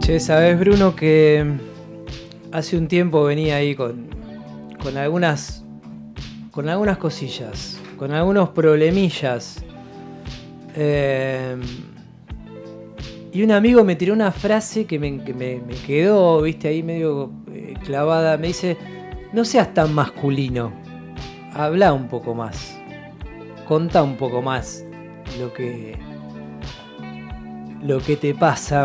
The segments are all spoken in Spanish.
Che, sabés, Bruno, que hace un tiempo venía ahí con algunas cosillas, con algunos problemillas. Y un amigo me tiró una frase que me quedó, viste, ahí medio clavada. Me dice: no seas tan masculino, habla un poco más, contá un poco más lo que te pasa.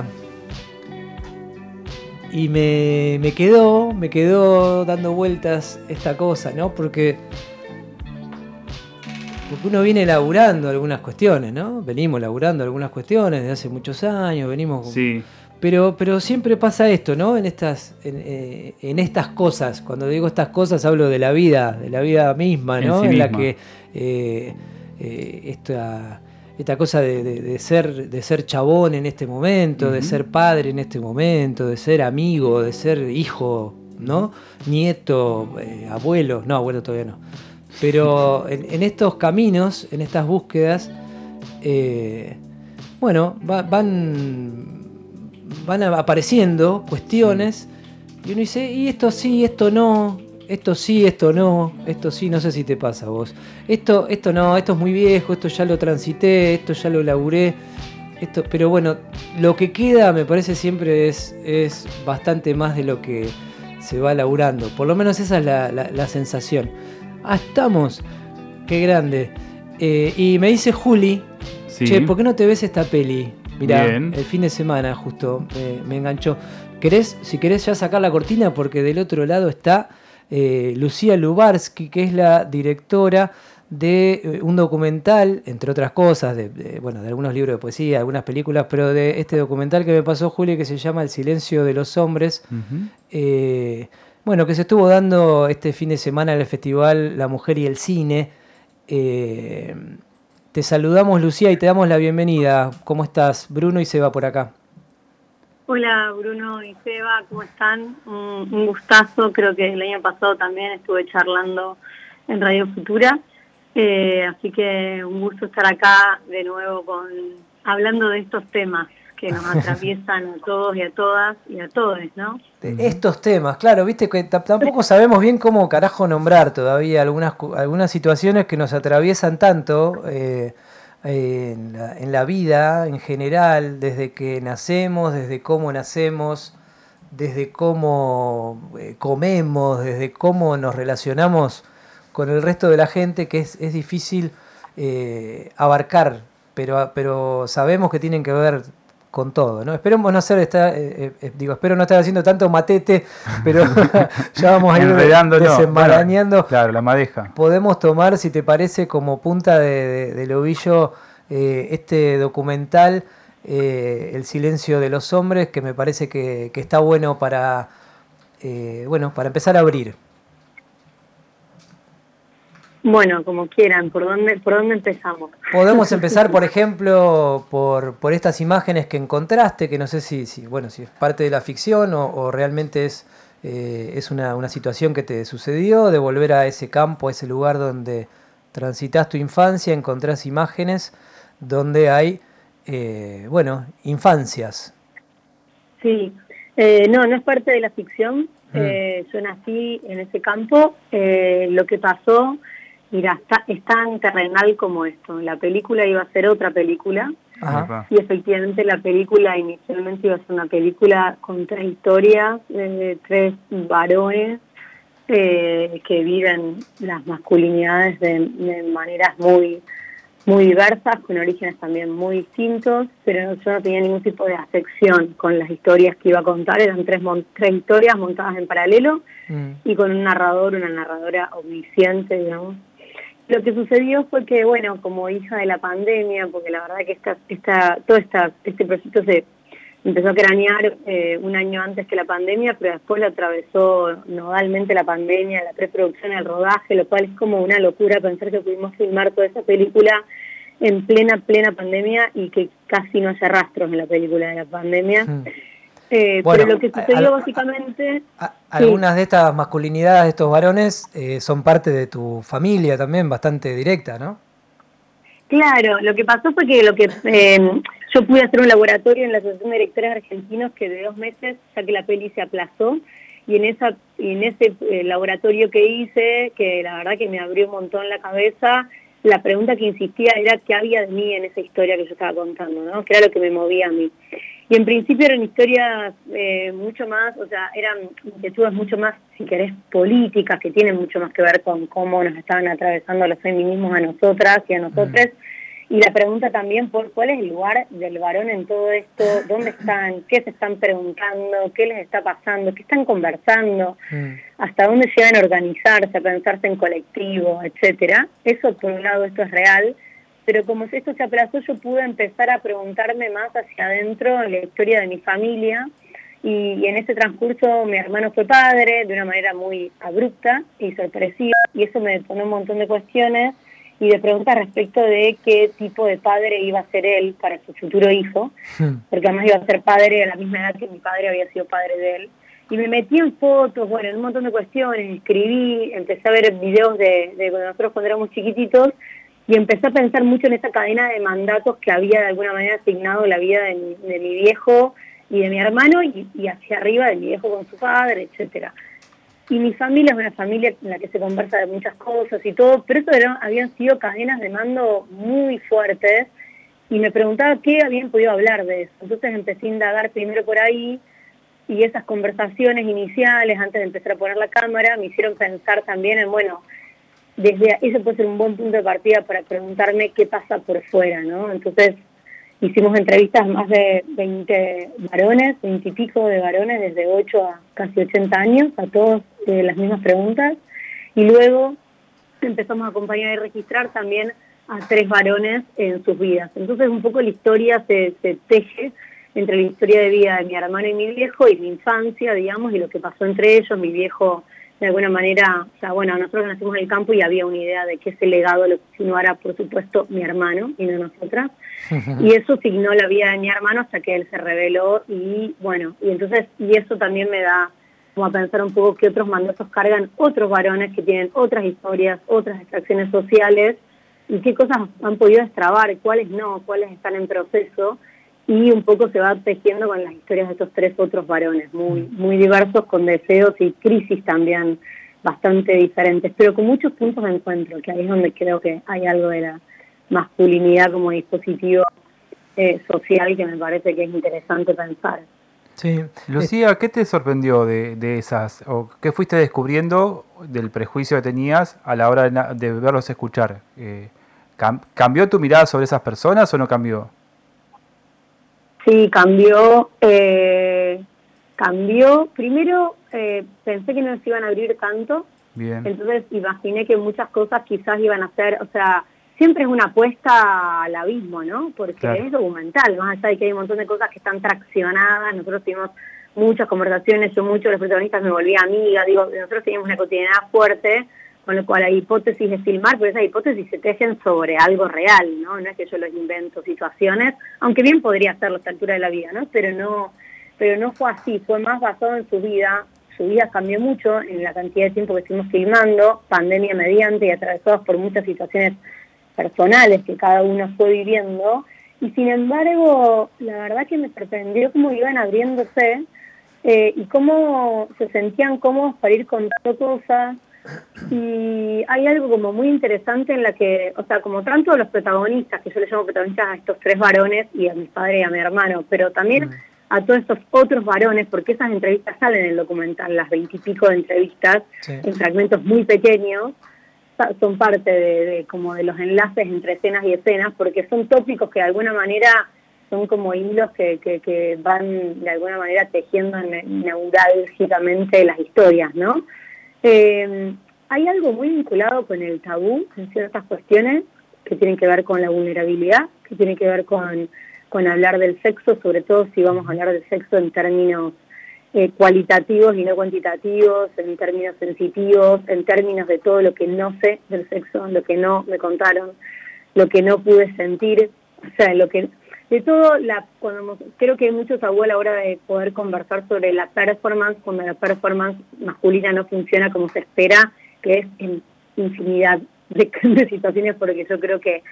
Y me quedó dando vueltas esta cosa, ¿no? Porque uno viene laburando algunas cuestiones, ¿no? Venimos laburando algunas cuestiones desde hace muchos años, venimos... Sí. Pero siempre pasa esto, ¿no? En estas cosas. Cuando digo estas cosas hablo de la vida misma, ¿no? En sí la misma. que esta cosa de ser chabón en este momento, de ser padre en este momento, de ser amigo, de ser hijo, ¿no? Nieto, abuelo. No, abuelo todavía no. Pero en estos caminos, en estas búsquedas, bueno, van apareciendo cuestiones y uno dice: y esto sí, esto no, esto sí, esto no, esto sí, no sé si te pasa a vos. Esto no, esto es muy viejo, esto ya lo transité, esto ya lo laburé. Pero bueno, lo que queda me parece siempre es bastante más de lo que se va laburando. Por lo menos esa es la sensación. Ah, estamos. Qué grande. Y me dice Juli: Sí. che, ¿por qué no te ves esta peli? Mirá, Bien. el fin de semana justo me enganchó. Si querés ya sacar la cortina, porque del otro lado está Lucía Lubarsky, que es la directora de un documental, entre otras cosas, de algunos libros de poesía, algunas películas, pero de este documental que me pasó Juli, que se llama El silencio de los hombres. Bueno, que se estuvo dando este fin de semana en el festival La Mujer y el Cine. Te saludamos, Lucía, y te damos la bienvenida. ¿Cómo estás? Bruno y Seba por acá. Hola, Bruno y Seba, ¿cómo están? Un gustazo. Creo que el año pasado también estuve charlando en Radio Futura. Así que un gusto estar acá de nuevo hablando de estos temas que nos atraviesan a todos y a todas y a todos, ¿no? Estos temas, claro, viste que tampoco sabemos bien cómo carajo nombrar todavía algunas situaciones que nos atraviesan tanto en la vida en general, desde que nacemos, desde cómo nacemos, desde cómo comemos, desde cómo nos relacionamos con el resto de la gente, que es difícil abarcar, pero sabemos que tienen que ver con todo, ¿no? Esperemos no hacer espero no estar haciendo tanto matete, pero ya vamos a ir desenmarañando. Bueno, claro, la madeja. Podemos tomar, si te parece, como punta del ovillo este documental, El silencio de los hombres, que me parece que está bueno para empezar a abrir. Bueno, como quieran, ¿por dónde empezamos? Podemos empezar, por ejemplo, por estas imágenes que encontraste, que no sé si es parte de la ficción o realmente es una situación que te sucedió, de volver a ese campo, a ese lugar donde transitas tu infancia, encontrás imágenes donde hay, infancias. Sí, no es parte de la ficción. Yo nací en ese campo. Lo que pasó... Mira, es tan terrenal como esto. La película iba a ser otra película. Ajá. Y efectivamente la película inicialmente iba a ser una película con 3 historias, 3 varones que viven las masculinidades de maneras muy, muy diversas, con orígenes también muy distintos, pero yo no tenía ningún tipo de afección con las historias que iba a contar. Eran 3 historias montadas en paralelo y con un narrador, una narradora omnisciente, digamos. Lo que sucedió fue que, bueno, como hija de la pandemia, porque la verdad que este proyecto se empezó a cranear un año antes que la pandemia, pero después lo atravesó nodalmente la pandemia, la preproducción, el rodaje, lo cual es como una locura pensar que pudimos filmar toda esa película en plena pandemia y que casi no haya rastros en la película de la pandemia. Pero lo que sucedió básicamente... Algunas de estas masculinidades, de estos varones, son parte de tu familia también, bastante directa, ¿no? Claro, lo que pasó fue que yo pude hacer un laboratorio en la Asociación de Directores Argentinos que de 2 meses, ya que la peli se aplazó, y en ese laboratorio que hice, que la verdad que me abrió un montón la cabeza, la pregunta que insistía era qué había de mí en esa historia que yo estaba contando, ¿no? Que era lo que me movía a mí. Y en principio eran historias mucho más, o sea, eran inquietudes mucho más, si querés, políticas, que tienen mucho más que ver con cómo nos estaban atravesando los feminismos a nosotras y a nosotros. Y la pregunta también por cuál es el lugar del varón en todo esto, dónde están, qué se están preguntando, qué les está pasando, qué están conversando, hasta dónde llegan a organizarse, a pensarse en colectivo, etcétera. Eso por un lado, esto es real, pero como esto se aplazó, yo pude empezar a preguntarme más hacia adentro en la historia de mi familia, y en ese transcurso mi hermano fue padre de una manera muy abrupta y sorpresiva, y eso me detonó un montón de cuestiones y de preguntas respecto de qué tipo de padre iba a ser él para su futuro hijo, porque además iba a ser padre a la misma edad que mi padre había sido padre de él. Y me metí en fotos, bueno, en un montón de cuestiones, escribí, empecé a ver videos de nosotros cuando éramos chiquititos, y empecé a pensar mucho en esa cadena de mandatos que había de alguna manera asignado la vida de mi viejo y de mi hermano, y hacia arriba de mi viejo con su padre, etcétera. Y mi familia es una familia en la que se conversa de muchas cosas y todo, pero eso habían sido cadenas de mando muy fuertes, y me preguntaba qué habían podido hablar de eso. Entonces empecé a indagar primero por ahí, y esas conversaciones iniciales, antes de empezar a poner la cámara, me hicieron pensar también en, bueno, desde eso puede ser un buen punto de partida para preguntarme qué pasa por fuera, ¿no? Entonces hicimos entrevistas a más de 20 varones, 20 y pico de varones, desde 8 a casi 80 años, a todos las mismas preguntas, y luego empezamos a acompañar y registrar también a 3 varones en sus vidas. Entonces un poco la historia se teje entre la historia de vida de mi hermano y mi viejo, y mi infancia, digamos, y lo que pasó entre ellos. Mi viejo, de alguna manera, o sea, bueno, nosotros nacimos en el campo y había una idea de que ese legado lo continuara, por supuesto, mi hermano y no nosotras. Y eso signó la vida de mi hermano hasta que él se reveló, y bueno, y entonces, y eso también me da como a pensar un poco qué otros mandatos cargan otros varones que tienen otras historias, otras extracciones sociales, y qué cosas han podido destrabar, cuáles no, cuáles están en proceso, y un poco se va tejiendo con las historias de estos 3 otros varones, muy diversos, con deseos y crisis también bastante diferentes, pero con muchos puntos de encuentro, que ahí es donde creo que hay algo de la masculinidad como dispositivo social que me parece que es interesante pensar. Sí. Lucía, ¿qué te sorprendió de esas, o qué fuiste descubriendo del prejuicio que tenías a la hora de verlos escuchar? ¿Cambió tu mirada sobre esas personas o no cambió? Sí, cambió. Primero pensé que no se iban a abrir tanto. Bien. Entonces imaginé que muchas cosas quizás iban a ser, o sea, siempre es una apuesta al abismo, ¿no? Porque claro, es documental, más allá de que hay un montón de cosas que están traccionadas. Nosotros tuvimos muchas conversaciones, yo muchos de los protagonistas me volví amiga, digo, nosotros teníamos una cotidianidad fuerte, con lo cual hay hipótesis de filmar, pero esas hipótesis se tejen sobre algo real, ¿no? No es que yo los invento situaciones, aunque bien podría hacerlo a esta altura de la vida, ¿no? Pero no fue así, fue más basado en su vida. Su vida cambió mucho en la cantidad de tiempo que estuvimos filmando, pandemia mediante, y atravesados por muchas situaciones personales que cada uno fue viviendo, y sin embargo, la verdad que me sorprendió cómo iban abriéndose y cómo se sentían cómodos para ir contando cosas. Y hay algo como muy interesante en la que, o sea, como tanto a los protagonistas, que yo les llamo protagonistas a estos 3 varones y a mi padre y a mi hermano, pero también a todos estos otros varones, porque esas entrevistas salen en el documental, las 20 y pico de entrevistas, en fragmentos muy pequeños, son parte de como de los enlaces entre escenas y escenas, porque son tópicos que de alguna manera son como hilos que van de alguna manera tejiendo neurálgicamente las historias, ¿no? Hay algo muy vinculado con el tabú en ciertas cuestiones que tienen que ver con la vulnerabilidad, que tienen que ver con hablar del sexo, sobre todo si vamos a hablar del sexo en términos cualitativos y no cuantitativos, en términos sensitivos, en términos de todo lo que no sé del sexo, lo que no me contaron, lo que no pude sentir, o sea, lo que de todo, creo que hay mucho tabú a la hora de poder conversar sobre la performance, cuando la performance masculina no funciona como se espera, que es en infinidad de situaciones, porque yo creo que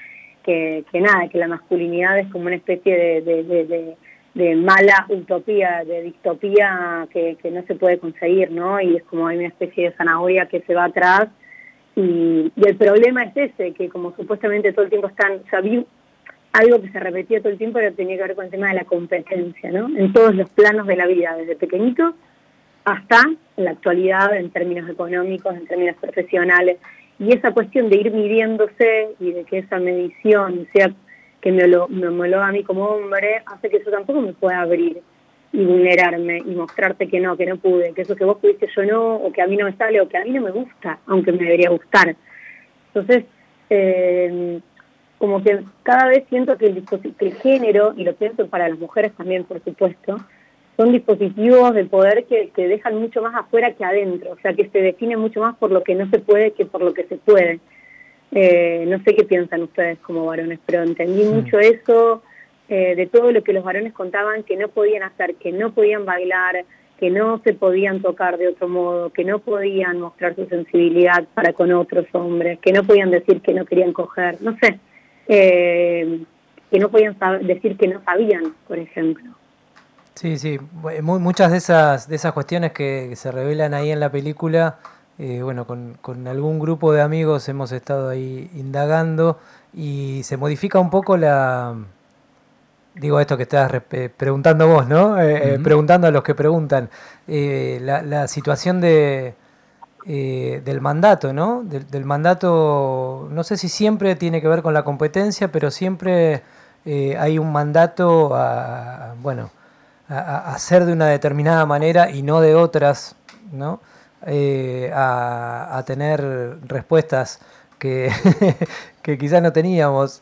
que nada, que la masculinidad es como una especie de mala utopía, de distopía que no se puede conseguir, ¿no? Y es como hay una especie de zanahoria que se va atrás y el problema es ese, que como supuestamente todo el tiempo están, o sea, vi algo que se repetía todo el tiempo, pero tenía que ver con el tema de la competencia, ¿no? En todos los planos de la vida, desde pequeñito hasta en la actualidad, en términos económicos, en términos profesionales. Y esa cuestión de ir midiéndose y de que esa medición sea que me homologa a mí como hombre, hace que yo tampoco me pueda abrir y vulnerarme y mostrarte que no pude, que eso que vos pudiste yo no, o que a mí no me sale, o que a mí no me gusta, aunque me debería gustar. Entonces, como que cada vez siento que el género, y lo pienso para las mujeres también, por supuesto, son dispositivos de poder que dejan mucho más afuera que adentro, o sea, que se definen mucho más por lo que no se puede que por lo que se puede. No sé qué piensan ustedes como varones, pero entendí mucho eso, de todo lo que los varones contaban que no podían hacer, que no podían bailar, que no se podían tocar de otro modo, que no podían mostrar su sensibilidad para con otros hombres, que no podían decir que no querían coger, no sé, que no podían decir que no sabían, por ejemplo. Sí, muchas de esas cuestiones que se revelan ahí en la película, bueno, con algún grupo de amigos hemos estado ahí indagando y se modifica un poco digo esto que estás preguntando vos, ¿no? Preguntando a los que preguntan, la situación del mandato, ¿no? Del mandato, no sé si siempre tiene que ver con la competencia, pero siempre hay un mandato a hacer de una determinada manera y no de otras, ¿no? A tener respuestas que, que quizás no teníamos,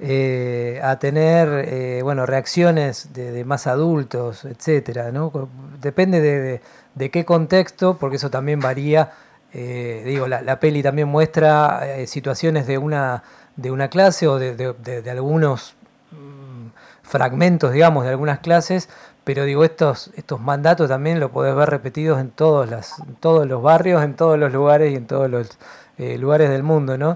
a tener reacciones de más adultos, etcétera, ¿no? Depende de qué contexto, porque eso también varía. La peli también muestra situaciones de una clase o de algunos fragmentos, digamos, de algunas clases, pero digo, estos mandatos también lo podés ver repetidos en todos los barrios, en todos los lugares y en todos los lugares del mundo, ¿no?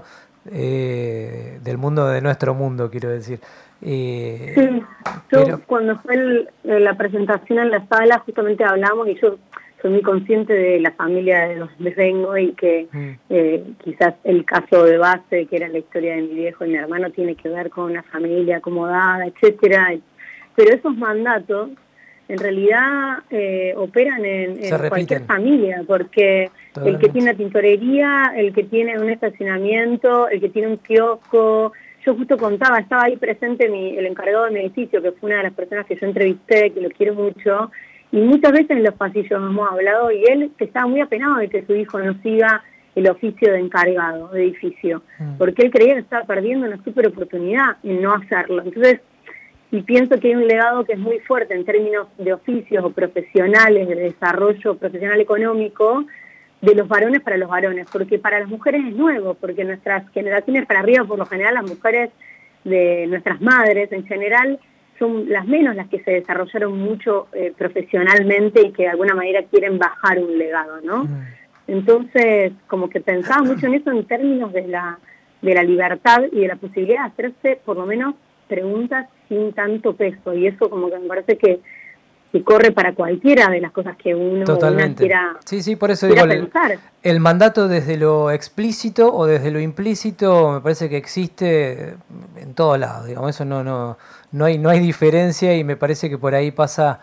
Del mundo, de nuestro mundo, quiero decir. Sí, cuando fue la presentación en la sala, justamente hablamos, y yo soy muy consciente de la familia de donde vengo y que quizás el caso de base, que era la historia de mi viejo y mi hermano, tiene que ver con una familia acomodada, etcétera. Pero esos mandatos en realidad operan en cualquier familia, porque el que tiene una tintorería, el que tiene un estacionamiento, el que tiene un kiosco. Yo justo contaba, estaba ahí presente el encargado de mi edificio, que fue una de las personas que yo entrevisté, que lo quiero mucho, y muchas veces en los pasillos hemos hablado, y él estaba muy apenado de que su hijo no siga el oficio de encargado de edificio, porque él creía que estaba perdiendo una súper oportunidad en no hacerlo. Entonces, y pienso que hay un legado que es muy fuerte en términos de oficios o profesionales, de desarrollo profesional económico, de los varones para los varones, porque para las mujeres es nuevo, porque nuestras generaciones para arriba, por lo general, las mujeres de nuestras madres en general, son las menos las que se desarrollaron mucho profesionalmente y que de alguna manera quieren bajar un legado, ¿no? Entonces, como que pensaba mucho en eso en términos de la libertad y de la posibilidad de hacerse, por lo menos, preguntas sin tanto peso, y eso como que me parece que corre para cualquiera de las cosas que uno quiera, por eso quiera digo, pensar. El mandato desde lo explícito o desde lo implícito me parece que existe en todos lados, digamos, eso no hay diferencia, y me parece que por ahí pasa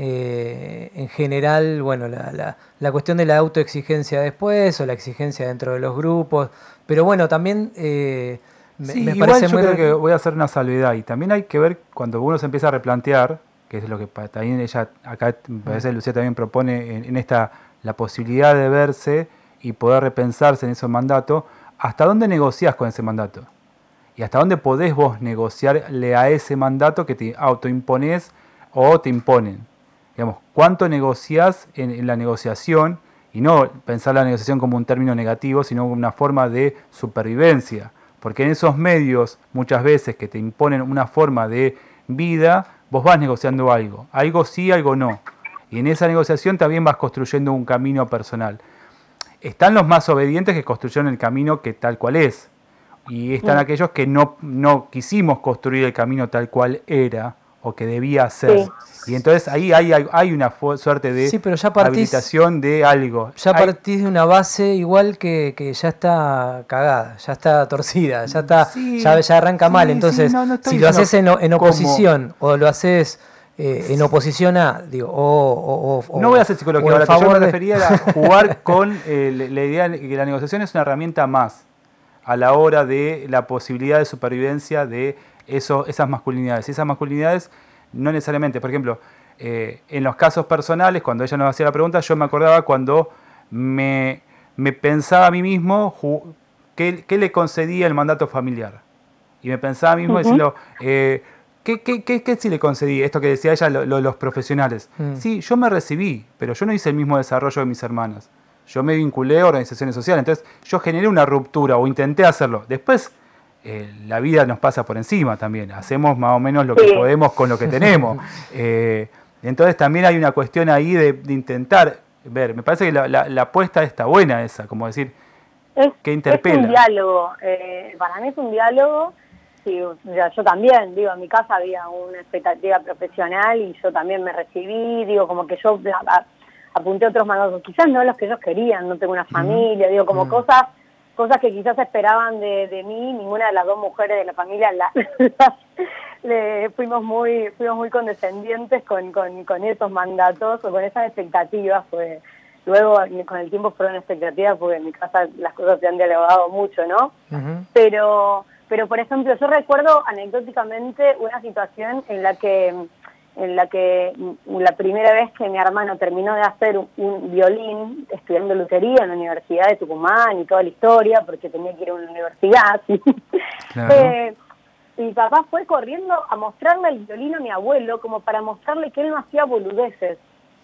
en general, bueno, la cuestión de la autoexigencia después, o la exigencia dentro de los grupos, pero bueno, también me parece yo creo que voy a hacer una salvedad, y también hay que ver cuando uno se empieza a replantear, que es lo que también ella, acá me parece que Lucía también propone en esta, la posibilidad de verse y poder repensarse en ese mandato, ¿hasta dónde negociás con ese mandato? Y hasta dónde podés vos negociarle a ese mandato que te autoimponés o te imponen. Digamos, ¿cuánto negociás en la negociación? Y no pensar la negociación como un término negativo, sino como una forma de supervivencia. Porque en esos medios, muchas veces que te imponen una forma de vida, vos vas negociando algo sí, algo no. Y en esa negociación también vas construyendo un camino personal. Están los más obedientes que construyeron el camino que tal cual es. y están aquellos que no quisimos construir el camino tal cual era o que debía ser. Y entonces ahí hay una suerte de pero ya habilitación de algo. Ya partís de una base igual que ya está cagada, ya está torcida, ya está, ya arranca mal. Entonces, si lo haces en oposición o lo haces en oposición a, no voy a hacer psicología, ahora que yo me refería a jugar con la idea de que la negociación es una herramienta más a la hora de la posibilidad de supervivencia de esas masculinidades. Y esas masculinidades no necesariamente, por ejemplo, en los casos personales, cuando ella nos hacía la pregunta, yo me acordaba cuando me pensaba a mí mismo qué le concedía el mandato familiar. Y me pensaba a mí mismo diciendo, ¿qué sí le concedí? Esto que decía ella, los profesionales. Sí, yo me recibí, pero yo no hice el mismo desarrollo de mis hermanas. Yo me vinculé a organizaciones sociales, entonces yo generé una ruptura o intenté hacerlo. Después la vida nos pasa por encima también, hacemos más o menos lo que podemos con lo que tenemos. Entonces también hay una cuestión ahí de intentar ver, me parece que la apuesta está buena esa, como decir, que interpela. Es un diálogo, para mí es un diálogo, sí, yo también, en mi casa había una expectativa profesional y yo también me recibí, como que yo apunté otros mandatos, quizás no los que ellos querían, no tengo una familia, como cosas que quizás esperaban de mí, ninguna de las dos mujeres de la familia fuimos muy condescendientes con esos mandatos o con esas expectativas, pues luego con el tiempo fueron expectativas porque en mi casa las cosas se han dialogado mucho, ¿no? Pero por ejemplo, yo recuerdo anecdóticamente una situación en la que la primera vez que mi hermano terminó de hacer un violín, estudiando lutería en la Universidad de Tucumán y toda la historia, porque tenía que ir a una universidad, claro. Mi papá fue corriendo a mostrarle el violín a mi abuelo, como para mostrarle que él no hacía boludeces.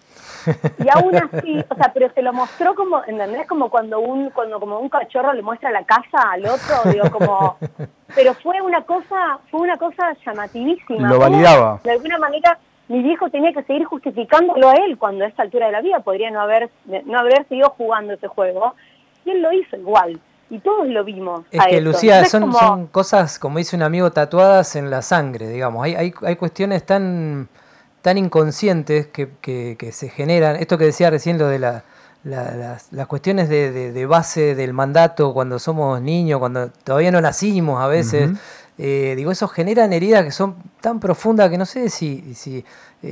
Y aún así, pero se lo mostró como, ¿entendés? Como cuando un cachorro le muestra la casa al otro, pero fue una cosa llamativísima. Lo validaba. De alguna manera, mi viejo tenía que seguir justificándolo a él cuando a esta altura de la vida podría no haber seguido jugando ese juego. Y él lo hizo igual. Y todos lo vimos. Es que, Lucía, son cosas, como dice un amigo, tatuadas en la sangre, digamos. Hay cuestiones tan inconscientes que se generan. Esto que decía recién, lo de las cuestiones de base del mandato cuando somos niños, cuando todavía no nacimos a veces. Eso generan heridas que son tan profundas que no sé si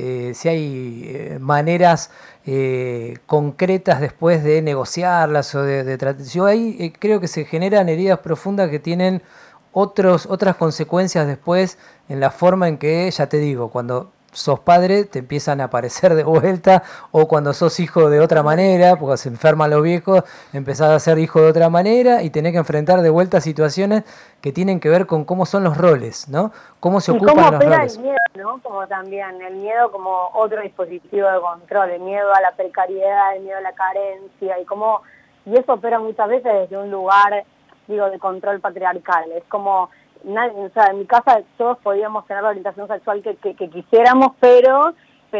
hay maneras concretas después de negociarlas o de tratar. Yo ahí creo que se generan heridas profundas que tienen otras consecuencias después en la forma en que, ya te digo, cuando sos padre te empiezan a aparecer de vuelta, o cuando sos hijo de otra manera, porque se enferman los viejos, empezás a ser hijo de otra manera y tenés que enfrentar de vuelta situaciones que tienen que ver con cómo son los roles, ¿no? Cómo se ocupan los roles. Y cómo opera el miedo, ¿no? Como también el miedo como otro dispositivo de control, el miedo a la precariedad, el miedo a la carencia, y eso opera muchas veces desde un lugar, de control patriarcal. Es como en mi casa todos podíamos tener la orientación sexual que quisiéramos, pero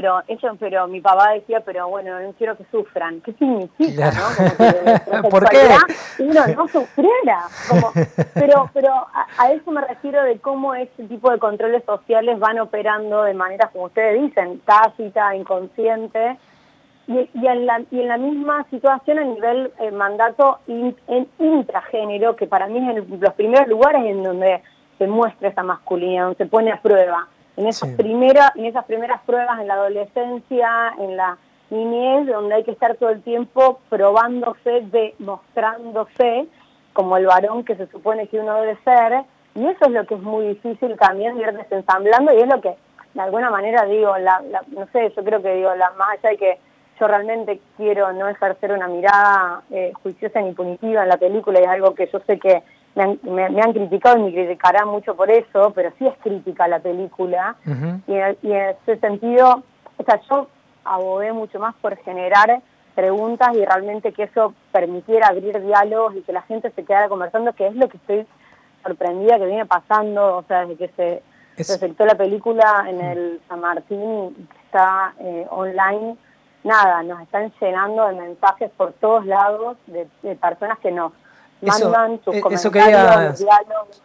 mi papá decía, pero bueno, no quiero que sufran. ¿Qué significa, claro, no? Como que ¿por qué? Uno no sufriera. Pero a eso me refiero de cómo este tipo de controles sociales van operando de maneras, como ustedes dicen, tácita, inconsciente, y en la misma situación a nivel mandato en intragénero, que para mí es en los primeros lugares en donde se muestra esa masculinidad, donde se pone a prueba. En esas primeras pruebas en la adolescencia, en la niñez, donde hay que estar todo el tiempo probándose, demostrándose como el varón que se supone que uno debe ser, y eso es lo que es muy difícil también ir desensamblando, y es lo que de alguna manera no sé, yo creo que más allá de que yo realmente quiero no ejercer una mirada juiciosa ni punitiva en la película, y es algo que yo sé que me han criticado y me criticarán mucho por eso, pero sí es crítica la película. Y en ese sentido, yo abogué mucho más por generar preguntas y realmente que eso permitiera abrir diálogos y que la gente se quedara conversando, que es lo que estoy sorprendida que viene pasando, desde que se proyectó la película en el San Martín, que está online. Nada, nos están llenando de mensajes por todos lados de personas que nos mandan sus eso comentarios, quería... los diálogos.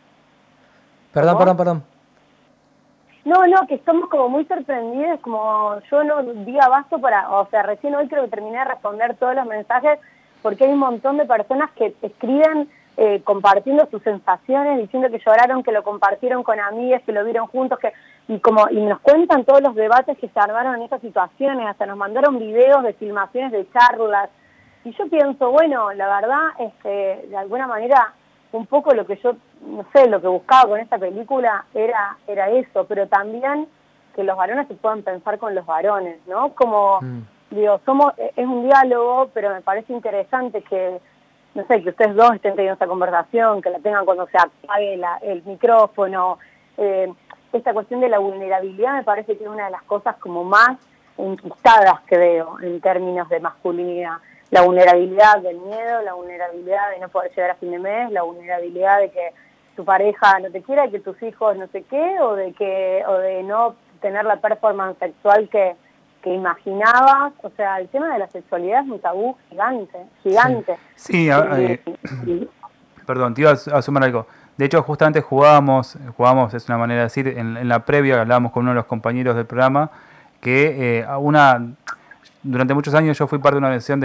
Perdón. No, que estamos como muy sorprendidos, como yo no di abasto recién hoy creo que terminé de responder todos los mensajes, porque hay un montón de personas que escriben compartiendo sus sensaciones, diciendo que lloraron, que lo compartieron con amigas, que lo vieron juntos, y nos cuentan todos los debates que se armaron en esas situaciones, hasta nos mandaron videos de filmaciones de charlas, y yo pienso, bueno, la verdad es que de alguna manera un poco lo que yo, no sé, lo que buscaba con esta película era eso, pero también que los varones se puedan pensar con los varones, ¿no? Como, digo, es un diálogo, pero me parece interesante que, no sé, que ustedes dos estén teniendo esta conversación, que la tengan cuando se apague el micrófono. Esta cuestión de la vulnerabilidad me parece que es una de las cosas como más enquistadas que veo en términos de masculinidad. La vulnerabilidad del miedo, la vulnerabilidad de no poder llegar a fin de mes, la vulnerabilidad de que tu pareja no te quiera, que tus hijos no sé qué, o de no tener la performance sexual que imaginabas. O sea, el tema de la sexualidad es un tabú gigante. Sí, perdón, te iba a sumar algo. De hecho, justamente jugábamos, es una manera de decir, en la previa hablábamos con uno de los compañeros del programa, que durante muchos años yo fui parte de una organización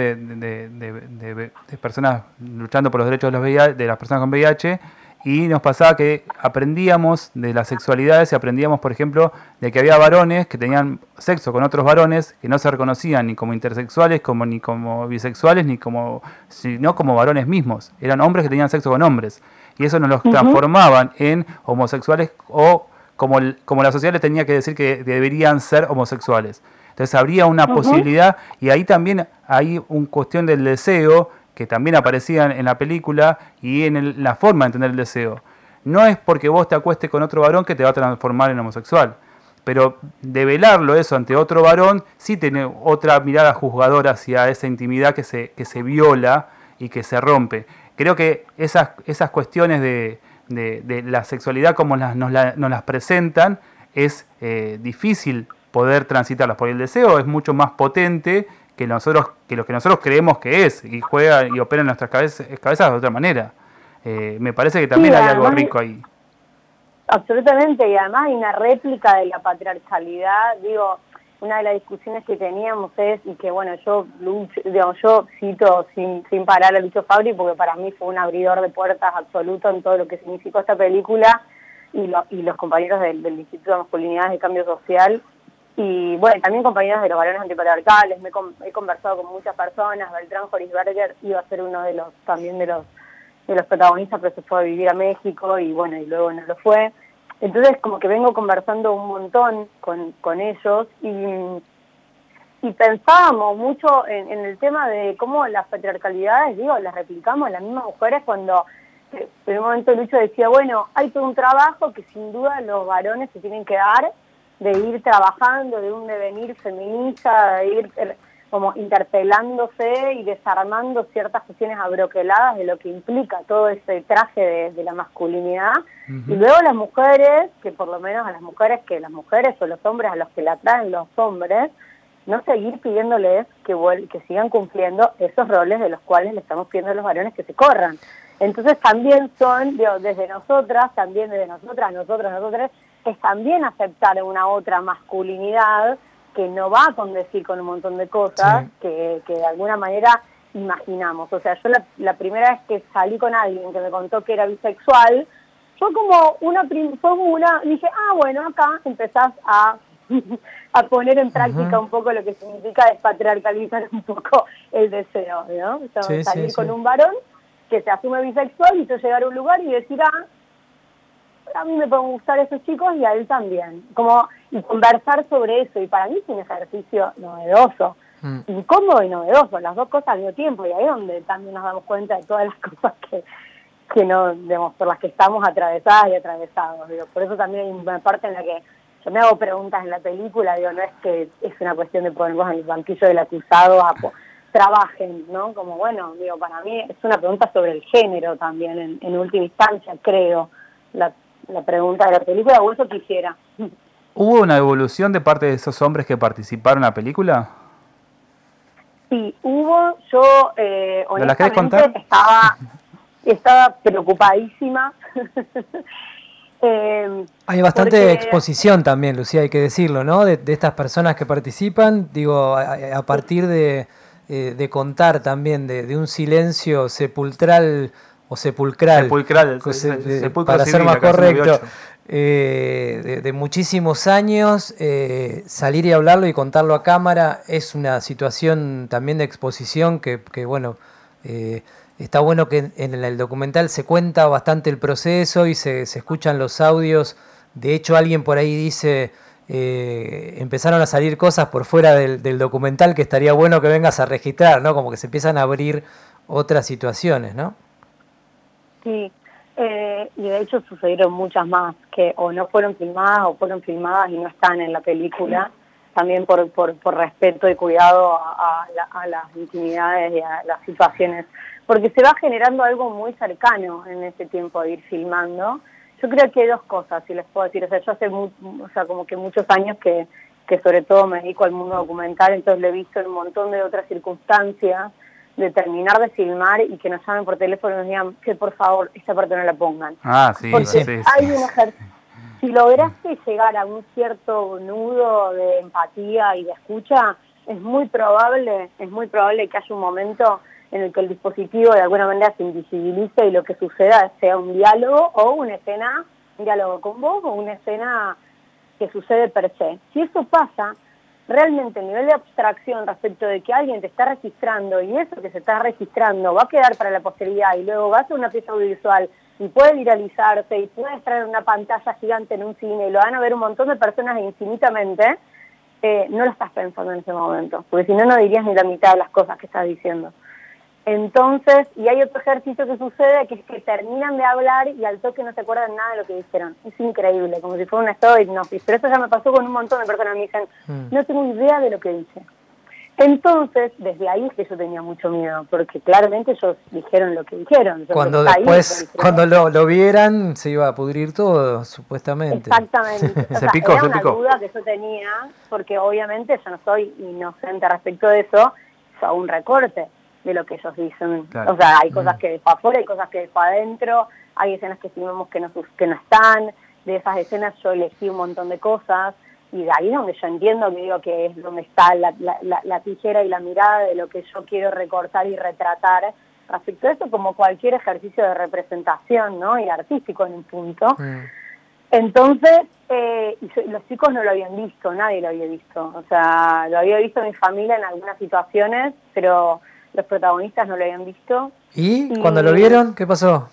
de personas luchando por los derechos de las personas con VIH, y nos pasaba que aprendíamos de las sexualidades y aprendíamos, por ejemplo, de que había varones que tenían sexo con otros varones que no se reconocían ni como intersexuales, ni como bisexuales, sino como varones mismos. Eran hombres que tenían sexo con hombres. Y eso nos los transformaban en homosexuales, o como la sociedad les tenía que decir que deberían ser homosexuales. Entonces habría una posibilidad, y ahí también hay una cuestión del deseo que también aparecía en la película y en la forma de entender el deseo. No es porque vos te acuestes con otro varón que te va a transformar en homosexual, pero develarlo eso ante otro varón sí tiene otra mirada juzgadora hacia esa intimidad que se viola y que se rompe. Creo que esas cuestiones de la sexualidad como nos las presentan es difícil poder transitarlas, porque el deseo es mucho más potente que lo que nosotros creemos que es, y juega y opera en nuestras cabezas de otra manera. Me parece que también hay algo rico ahí. Absolutamente, y además hay una réplica de la patriarcalidad. Digo, una de las discusiones que teníamos es, y que bueno, yo cito sin parar a Lucho Fabri, porque para mí fue un abridor de puertas absoluto en todo lo que significó esta película, y los compañeros del Instituto de Masculinidades de Cambio Social, y bueno, también compañeros de los varones antipatriarcales. He conversado con muchas personas. Beltrán Horisberger iba a ser uno de los protagonistas, pero se fue a vivir a México y bueno, y luego no lo fue. Entonces como que vengo conversando un montón con ellos, y pensábamos mucho en el tema de cómo las patriarcalidades, las replicamos en las mismas mujeres, cuando en un momento Lucho decía, bueno, hay todo un trabajo que sin duda los varones se tienen que dar, de ir trabajando, de un devenir feminista, de ir como interpelándose y desarmando ciertas cuestiones abroqueladas de lo que implica todo ese traje de la masculinidad. Y luego las mujeres, que por lo menos las mujeres o los hombres a los que la traen los hombres, no seguir pidiéndoles que sigan cumpliendo esos roles de los cuales le estamos pidiendo a los varones que se corran. Entonces también son, desde nosotras, nosotras, es también aceptar una otra masculinidad que no va a condecir con un montón de cosas que de alguna manera imaginamos. O sea, yo la primera vez que salí con alguien que me contó que era bisexual, fue como dije, bueno, acá empezás a poner en práctica un poco lo que significa despatriarcalizar un poco el deseo, ¿no? O sea, salir con un varón que se asume bisexual y yo llegar a un lugar y decir, a mí me pueden gustar esos chicos y a él también. Y conversar sobre eso. Y para mí es un ejercicio novedoso, incómodo y novedoso, las dos cosas al mismo tiempo. Y ahí es donde también nos damos cuenta de todas las cosas que no, por las que estamos atravesadas y atravesados. Por eso también hay una parte en la que yo me hago preguntas en la película. No es que es una cuestión de ponerlos en el banquillo del acusado trabajen, ¿no? Como bueno, para mí es una pregunta sobre el género también, en última instancia, creo. La pregunta de la película, o eso quisiera. ¿Hubo una evolución de parte de esos hombres que participaron en la película? Sí, hubo. Yo, honestamente, ¿La querés contar? estaba preocupadísima. Hay bastante porque, exposición también, Lucía, hay que decirlo, ¿no? De estas personas que participan, digo, a partir de contar también de un silencio sepulcral o sepulcral, Sepulcral, sepulcro para ser civil, más acá es correcto, 9-8. de muchísimos años, salir y hablarlo y contarlo a cámara es una situación también de exposición que bueno, está bueno que en el documental se cuenta bastante el proceso y se escuchan los audios. De hecho, alguien por ahí dice, empezaron a salir cosas por fuera del documental que estaría bueno que vengas a registrar, ¿no? Como que se empiezan a abrir otras situaciones, ¿no? sí, y de hecho sucedieron muchas más que o no fueron filmadas o fueron filmadas y no están en la película, también por respeto y cuidado a las intimidades y a las situaciones, porque se va generando algo muy cercano en ese tiempo de ir filmando. Yo creo que hay dos cosas, si les puedo decir, o sea, yo hace como que muchos años que sobre todo me dedico al mundo documental, entonces lo he visto en un montón de otras circunstancias, de terminar de filmar y que nos llamen por teléfono y nos digan que por favor esta parte no la pongan. Ah, sí, Porque sí, hay sí. un ejercicio, si lograste llegar a un cierto nudo de empatía y de escucha, es muy probable que haya un momento en el que el dispositivo de alguna manera se invisibilice y lo que suceda sea un diálogo o una escena, un diálogo con vos o una escena que sucede per se. Si eso pasa, realmente el nivel de abstracción respecto de que alguien te está registrando y eso que se está registrando va a quedar para la posteridad y luego va a ser una pieza audiovisual y puede viralizarse y puede estar en una pantalla gigante en un cine y lo van a ver un montón de personas infinitamente, no lo estás pensando en ese momento, porque si no, no dirías ni la mitad de las cosas que estás diciendo. Entonces, y hay otro ejercicio que sucede, que es que terminan de hablar y al toque no se acuerdan nada de lo que dijeron. Es increíble, como si fuera un estado de hipnosis. Pero eso ya me pasó con un montón de personas. Me dicen, no tengo idea de lo que dije. Entonces, desde ahí es que yo tenía mucho miedo, porque claramente ellos dijeron lo que dijeron. Cuando después, cuando lo vieran, se iba a pudrir todo, supuestamente. Exactamente. O sea, era una duda que yo tenía, porque obviamente yo no soy inocente respecto de eso, yo hago un recorte de lo que ellos dicen. Claro. O sea, hay cosas que dejo afuera, hay cosas que dejo adentro, hay escenas que filmamos que no están, de esas escenas yo elegí un montón de cosas, y de ahí es donde yo entiendo que digo que es donde está la tijera y la mirada de lo que yo quiero recortar y retratar respecto a eso, como cualquier ejercicio de representación, ¿no? Y artístico en un punto. Entonces, los chicos no lo habían visto, nadie lo había visto. O sea, lo había visto mi familia en algunas situaciones, pero los protagonistas no lo habían visto. ¿Y cuando lo vieron, qué pasó?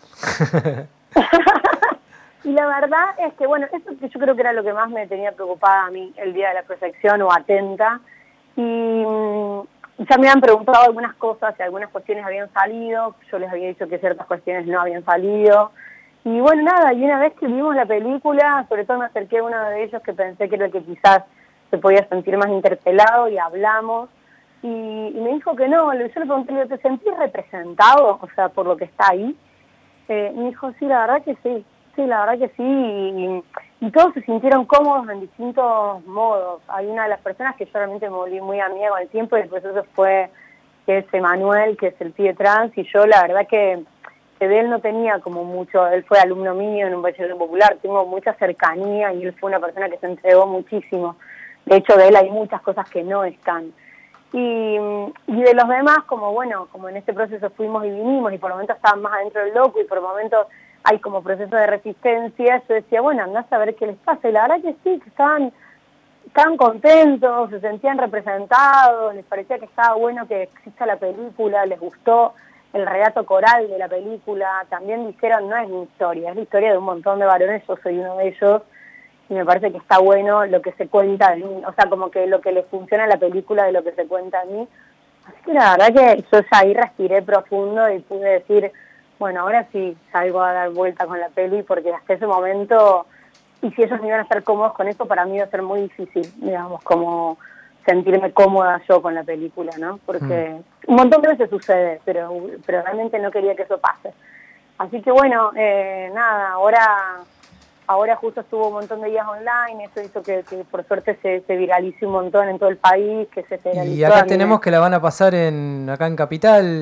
Y la verdad es que, bueno, eso que yo creo que era lo que más me tenía preocupada a mí el día de la proyección o atenta. Y ya me han preguntado algunas cosas, si algunas cuestiones habían salido, yo les había dicho que ciertas cuestiones no habían salido. Y bueno, nada, y una vez que vimos la película, sobre todo me acerqué a uno de ellos que pensé que era el que quizás se podía sentir más interpelado y hablamos. Y me dijo que no, yo le pregunté, ¿te sentís representado? O sea, por lo que está ahí. Me dijo, sí, la verdad que sí. Sí, la verdad que sí, y todos se sintieron cómodos en distintos modos. Hay una de las personas que yo realmente me volví muy amiga con el tiempo y el proceso fue que es Emanuel, que es el pibe trans, y yo la verdad que de él no tenía como mucho, él fue alumno mío en un bachiller popular, tengo mucha cercanía y él fue una persona que se entregó muchísimo. De hecho, de él hay muchas cosas que no están. Y de los demás, como bueno, como en este proceso fuimos y vinimos y por momentos estaban más adentro del loco y por momentos hay como proceso de resistencia, yo decía, bueno, andás a ver qué les pasa. Y la verdad que sí, que estaban contentos, se sentían representados, les parecía que estaba bueno que exista la película, les gustó el relato coral de la película. También dijeron, no es mi historia, es la historia de un montón de varones, yo soy uno de ellos, y me parece que está bueno lo que se cuenta de mí, o sea, como que lo que les funciona a la película de lo que se cuenta de mí. Así que la verdad que yo ya ahí respiré profundo y pude decir, bueno, ahora sí salgo a dar vuelta con la peli, porque hasta ese momento, y si ellos no iban a estar cómodos con eso, para mí iba a ser muy difícil, digamos, como sentirme cómoda yo con la película, ¿no? Porque un montón de veces sucede, pero realmente no quería que eso pase. Así que bueno, nada, ahora justo estuvo un montón de días online, eso hizo que por suerte se viralice un montón en todo el país, que se viralizó. Y acá tenemos que la van a pasar acá en Capital,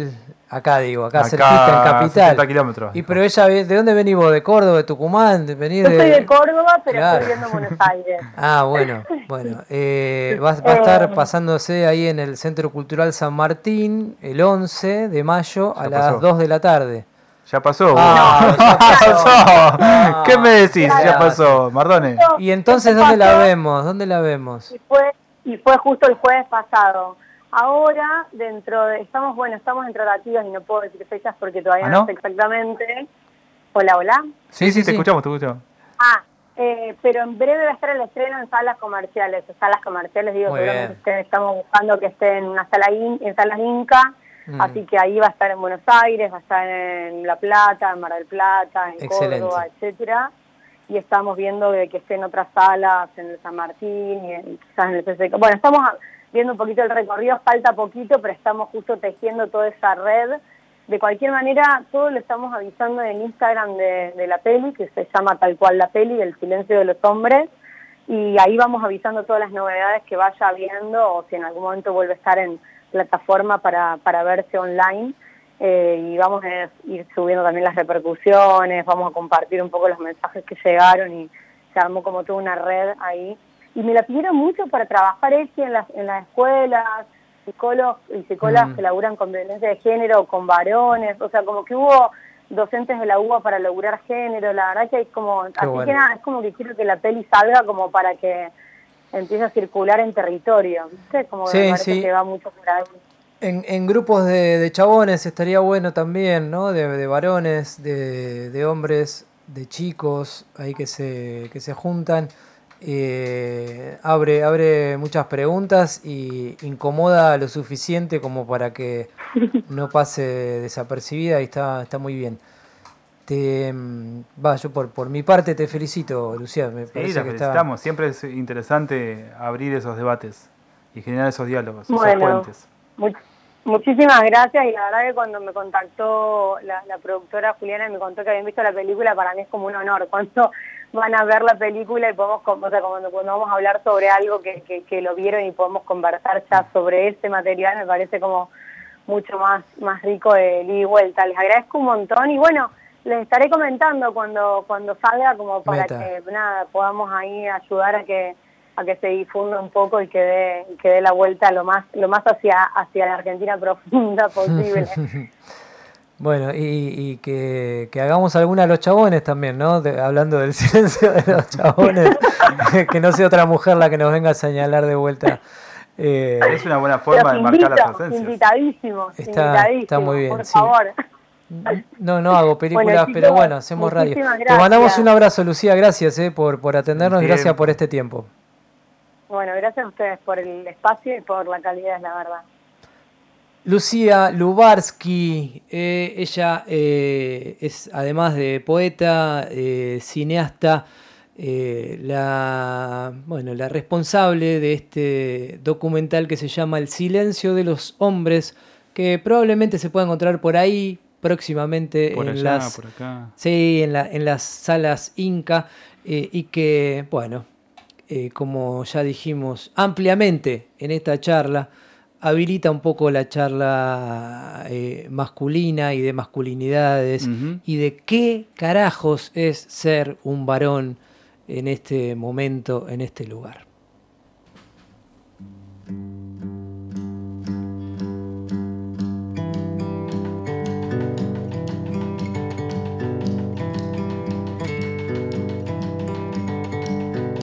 Acá digo, acá cerquita en Capital. 60 kilómetros. Y pero ella, ¿de dónde venís vos? ¿De Córdoba, de Tucumán? ¿Venís Yo soy de Córdoba, pero estoy viviendo en Buenos Aires. Ah, bueno. Va a estar pasándose ahí en el Centro Cultural San Martín el 11 de mayo a las 2 de la tarde. Ya pasó. Ya pasó. ¿Qué me decís? Ya pasó, Mardone. ¿Y entonces dónde la vemos? ¿Dónde la vemos? Y fue justo el jueves pasado. Ahora, estamos en tratativas y no puedo decir fechas porque todavía no sé exactamente. Hola. Sí, te escuchamos. Pero en breve va a estar el estreno en salas comerciales. Digo, muy seguramente estamos buscando que esté en una sala en salas Inca. Así que ahí va a estar en Buenos Aires, va a estar en La Plata, en Mar del Plata, en Córdoba, etcétera. Y estamos viendo de que esté en otras salas, en el San Martín y quizás en el CCK. Bueno, estamos viendo un poquito el recorrido, falta poquito, pero estamos justo tejiendo toda esa red. De cualquier manera, todo lo estamos avisando en el Instagram de la peli, que se llama tal cual la peli, El silencio de los hombres. Y ahí vamos avisando todas las novedades que vaya viendo o si en algún momento vuelve a estar en plataforma para verse online. Y vamos a ir subiendo también las repercusiones, vamos a compartir un poco los mensajes que llegaron y se armó como toda una red ahí. Y me la pidieron mucho para trabajar en las escuelas, psicólogos y psicólogas que laburan con violencia de género, con varones, o sea, como que hubo docentes de la UBA para lograr género, la verdad que hay como, que nada, es como que quiero que la peli salga como para que empiece a circular en territorio, ¿viste? Como que me parece que va mucho por ahí. En grupos de chabones estaría bueno también, ¿no? De varones, de hombres, de chicos, ahí que se juntan. Abre muchas preguntas y incomoda lo suficiente como para que no pase desapercibida y está muy bien. Yo por mi parte te felicito, Lucía. Me parece que felicitamos. Siempre es interesante abrir esos debates y generar esos diálogos, esos puentes. Muchísimas gracias, y la verdad que cuando me contactó la productora Juliana y me contó que habían visto la película, para mí es como un honor. Cuando van a ver la película y cuando vamos a hablar sobre algo que lo vieron y podemos conversar ya sobre ese material, me parece como mucho más rico de ida y vuelta. Les agradezco un montón y bueno, les estaré comentando cuando salga como para que podamos ahí ayudar a que se difunda un poco y que dé la vuelta lo más hacia la Argentina profunda posible. Bueno, y que hagamos alguna a los chabones también, ¿no? Hablando del silencio de los chabones, que no sea otra mujer la que nos venga a señalar de vuelta. Es una buena forma de marcar las ausencias. Invitadísimos. Está muy bien, por favor. No hago películas, chicos, pero bueno, hacemos radio. Te mandamos un abrazo, Lucía, gracias por atendernos, gracias por este tiempo. Bueno, gracias a ustedes por el espacio y por la calidad, la verdad. Lucía Lubarsky, ella es además de poeta, cineasta, la responsable de este documental que se llama El silencio de los hombres, que probablemente se pueda encontrar por ahí próximamente por acá. Sí, en las salas Inca, y que, bueno, como ya dijimos ampliamente en esta charla, habilita un poco la charla masculina y de masculinidades y de qué carajos es ser un varón en este momento, en este lugar.